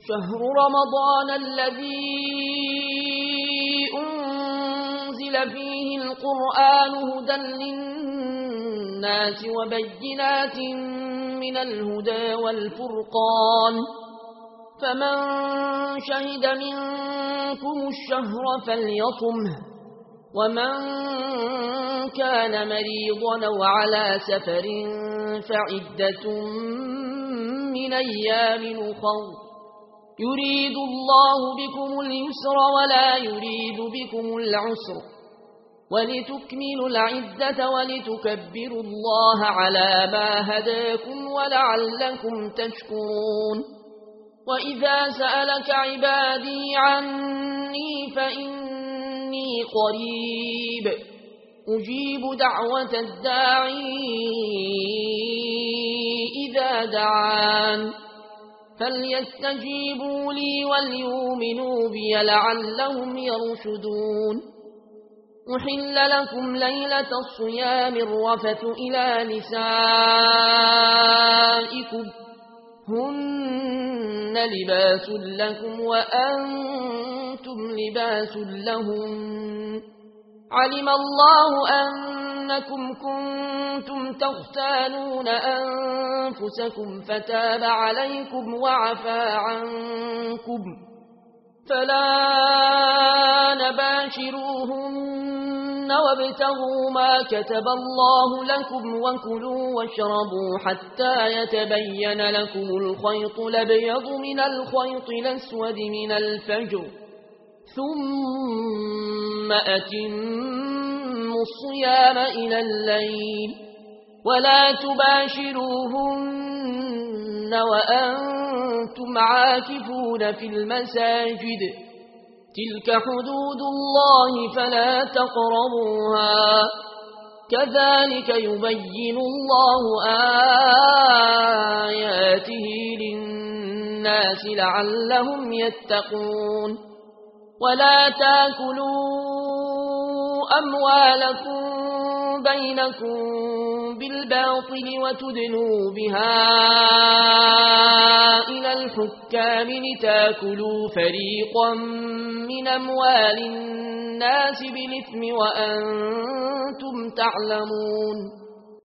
شهر رمضان الذي أنزل فيه القرآن هدى للناس وبينات من الهدى والفرقان فمن شهد منكم الشهر فليصمه ومن كان مريضا وعلى سفر فعدة من أيام أخر يريد الله بكم اليسر ولا يريد بكم العسر ولتكملوا العدة ولتكبروا الله على ما هداكم ولعلكم تشكرون وإذا سألك عبادي عني فإني قريب أجيب دعوة الداعي إذا دعان فليستجيبوا لي وليؤمنوا بي لعلهم يرشدون أحل لكم ليلة الصيام الرفث إلى نسائكم هن لباس لكم وأنتم لباس لهم علم الله أنكم كنتم تختانون أنفسكم فتاب عليكم وعفى عنكم فلا نباشروهن وابتغوا ما كتب الله لكم وكلوا واشربوا حتى يتبين لكم الخيط الأبيض من الخيط الأسود من الفجر ثم أتموا الصيام إلى الليل ولا تباشروهن وأنتم عاكفون في المساجد تلك حدود الله فلا تقربوها كذلك يبين الله آياته للناس لعلهم يتقون ولا تاكلوا أموالكم بينكم بالباطل وتدلوا بها إلى الحكام لتاكلوا فريقا من أموال الناس بالإثم وأنتم تعلمون